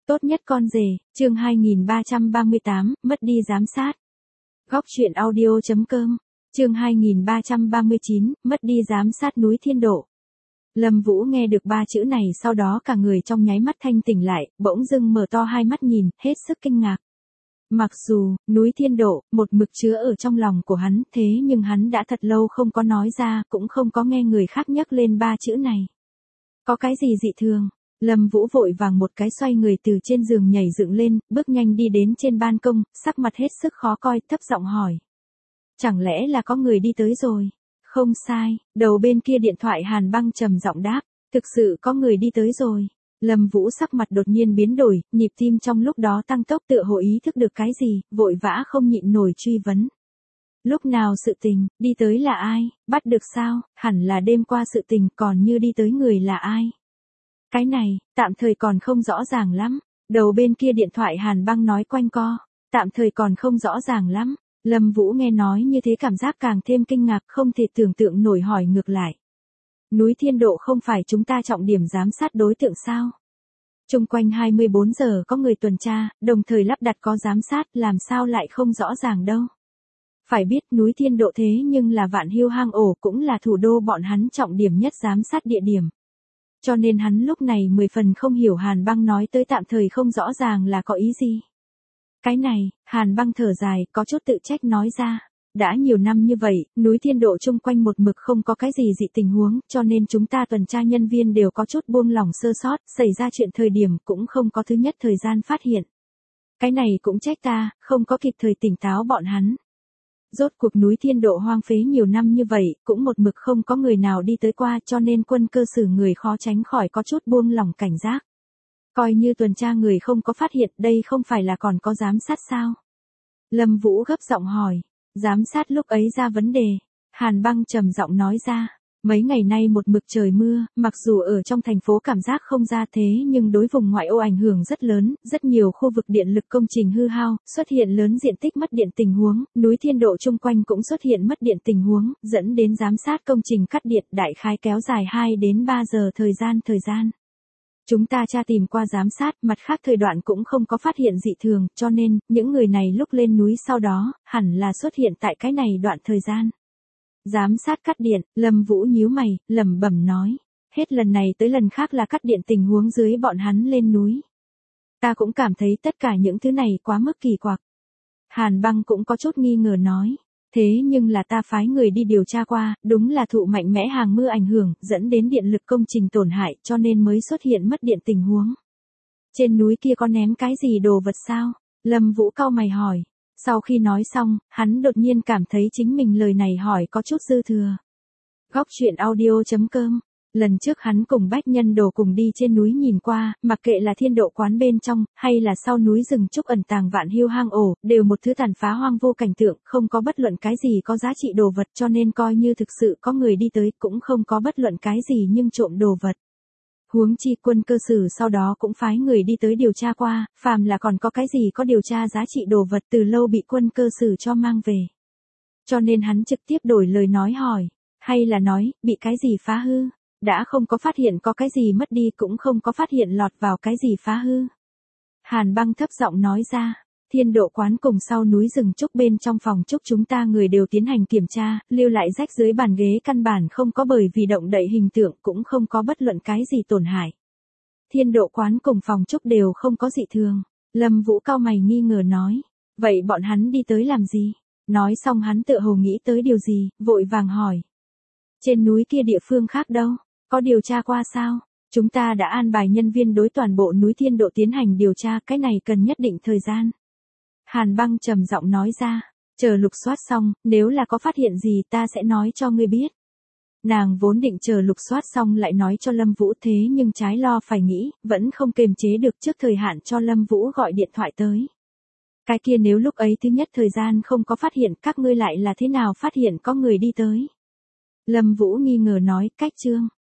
Tốt nhất con rể, chương 2338, mất đi giám sát. Góc truyện audio.com, chương 2339, mất đi giám sát núi Thiên Độ. Lâm Vũ nghe được ba chữ này sau đó cả người trong nháy mắt thanh tỉnh lại, bỗng dưng mở to hai mắt nhìn, hết sức kinh ngạc. Mặc dù, núi Thiên Độ, một mực chứa ở trong lòng của hắn, thế nhưng hắn đã thật lâu không có nói ra, cũng không có nghe người khác nhắc lên ba chữ này. Có cái gì dị thường? Lâm Vũ vội vàng một cái xoay người từ trên giường nhảy dựng lên, bước nhanh đi đến trên ban công, sắc mặt hết sức khó coi, thấp giọng hỏi. Chẳng lẽ là có người đi tới rồi? Không sai, đầu bên kia điện thoại Hàn Băng trầm giọng đáp, thực sự có người đi tới rồi. Lâm Vũ sắc mặt đột nhiên biến đổi, nhịp tim trong lúc đó tăng tốc tựa hồ ý thức được cái gì, vội vã không nhịn nổi truy vấn. Lúc nào sự tình, đi tới là ai, bắt được sao, hẳn là đêm qua sự tình, còn như đi tới người là ai. Cái này, tạm thời còn không rõ ràng lắm. Đầu bên kia điện thoại Hàn Băng nói quanh co, tạm thời còn không rõ ràng lắm. Lâm Vũ nghe nói như thế cảm giác càng thêm kinh ngạc, không thể tưởng tượng nổi, hỏi ngược lại. Núi Thiên Độ không phải chúng ta trọng điểm giám sát đối tượng sao? Chung quanh 24 giờ có người tuần tra, đồng thời lắp đặt có giám sát, làm sao lại không rõ ràng đâu. Phải biết núi Thiên Độ thế nhưng là Vạn Hưu hang ổ, cũng là thủ đô bọn hắn trọng điểm nhất giám sát địa điểm. Cho nên hắn lúc này 10 phần không hiểu Hàn Băng nói tới tạm thời không rõ ràng là có ý gì. Cái này, Hàn Băng thở dài, có chút tự trách nói ra. Đã nhiều năm như vậy, núi Thiên Độ chung quanh một mực không có cái gì dị tình huống, cho nên chúng ta tuần tra nhân viên đều có chút buông lỏng sơ sót, xảy ra chuyện thời điểm cũng không có thứ nhất thời gian phát hiện. Cái này cũng trách ta, không có kịp thời tỉnh táo bọn hắn. Rốt cuộc núi Thiên Độ hoang phế nhiều năm như vậy, cũng một mực không có người nào đi tới qua, cho nên quân cơ sử người khó tránh khỏi có chút buông lỏng cảnh giác. Coi như tuần tra người không có phát hiện, đây không phải là còn có giám sát sao? Lâm Vũ gấp giọng hỏi, giám sát lúc ấy ra vấn đề. Hàn Băng trầm giọng nói ra, mấy ngày nay một mực trời mưa, mặc dù ở trong thành phố cảm giác không ra thế nhưng đối vùng ngoại ô ảnh hưởng rất lớn, rất nhiều khu vực điện lực công trình hư hao, xuất hiện lớn diện tích mất điện tình huống, núi Thiên Độ chung quanh cũng xuất hiện mất điện tình huống, dẫn đến giám sát công trình cắt điện đại khái kéo dài 2 đến 3 giờ thời gian. Chúng ta tra tìm qua giám sát, mặt khác thời đoạn cũng không có phát hiện dị thường, cho nên, những người này lúc lên núi sau đó, hẳn là xuất hiện tại cái này đoạn thời gian. Giám sát cắt điện, Lâm Vũ nhíu mày, lẩm bẩm nói. Hết lần này tới lần khác là cắt điện tình huống dưới bọn hắn lên núi. Ta cũng cảm thấy tất cả những thứ này quá mức kỳ quặc. Hàn Băng cũng có chút nghi ngờ nói. Thế nhưng là ta phái người đi điều tra qua, đúng là thụ mạnh mẽ hàng mưa ảnh hưởng, dẫn đến điện lực công trình tổn hại, cho nên mới xuất hiện mất điện tình huống. Trên núi kia có ném cái gì đồ vật sao? Lâm Vũ cau mày hỏi. Sau khi nói xong, hắn đột nhiên cảm thấy chính mình lời này hỏi có chút dư thừa. Góc truyện audio.com. Lần trước hắn cùng Bách Nhân Đồ cùng đi trên núi nhìn qua, mặc kệ là Thiên Độ quán bên trong, hay là sau núi rừng trúc ẩn tàng Vạn Hưu hang ổ, đều một thứ tàn phá hoang vô cảnh tượng, không có bất luận cái gì có giá trị đồ vật, cho nên coi như thực sự có người đi tới, cũng không có bất luận cái gì nhưng trộm đồ vật. Huống chi quân cơ sử sau đó cũng phái người đi tới điều tra qua, phàm là còn có cái gì có điều tra giá trị đồ vật từ lâu bị quân cơ sử cho mang về. Cho nên hắn trực tiếp đổi lời nói hỏi, hay là nói, bị cái gì phá hư? Đã không có phát hiện có cái gì mất đi, cũng không có phát hiện lọt vào cái gì phá hư. Hàn Băng thấp giọng nói ra, Thiên Độ quán cùng sau núi rừng trúc bên trong phòng trúc chúng ta người đều tiến hành kiểm tra, lưu lại rách dưới bàn ghế căn bản không có, bởi vì động đậy hình tượng cũng không có bất luận cái gì tổn hại. Thiên Độ quán cùng phòng trúc đều không có dị thường. Lâm Vũ cau mày nghi ngờ nói, vậy bọn hắn đi tới làm gì? Nói xong hắn tựa hồ nghĩ tới điều gì, vội vàng hỏi. Trên núi kia địa phương khác đâu? Có điều tra qua sao? Chúng ta đã an bài nhân viên đối toàn bộ núi Thiên Độ tiến hành điều tra, cái này cần nhất định thời gian. Hàn Băng trầm giọng nói ra, chờ lục soát xong, nếu là có phát hiện gì ta sẽ nói cho ngươi biết. Nàng vốn định chờ lục soát xong lại nói cho Lâm Vũ, thế nhưng trái lo phải nghĩ, vẫn không kềm chế được trước thời hạn cho Lâm Vũ gọi điện thoại tới. Cái kia nếu lúc ấy thứ nhất thời gian không có phát hiện, các ngươi lại là thế nào phát hiện có người đi tới? Lâm Vũ nghi ngờ nói, cách chương.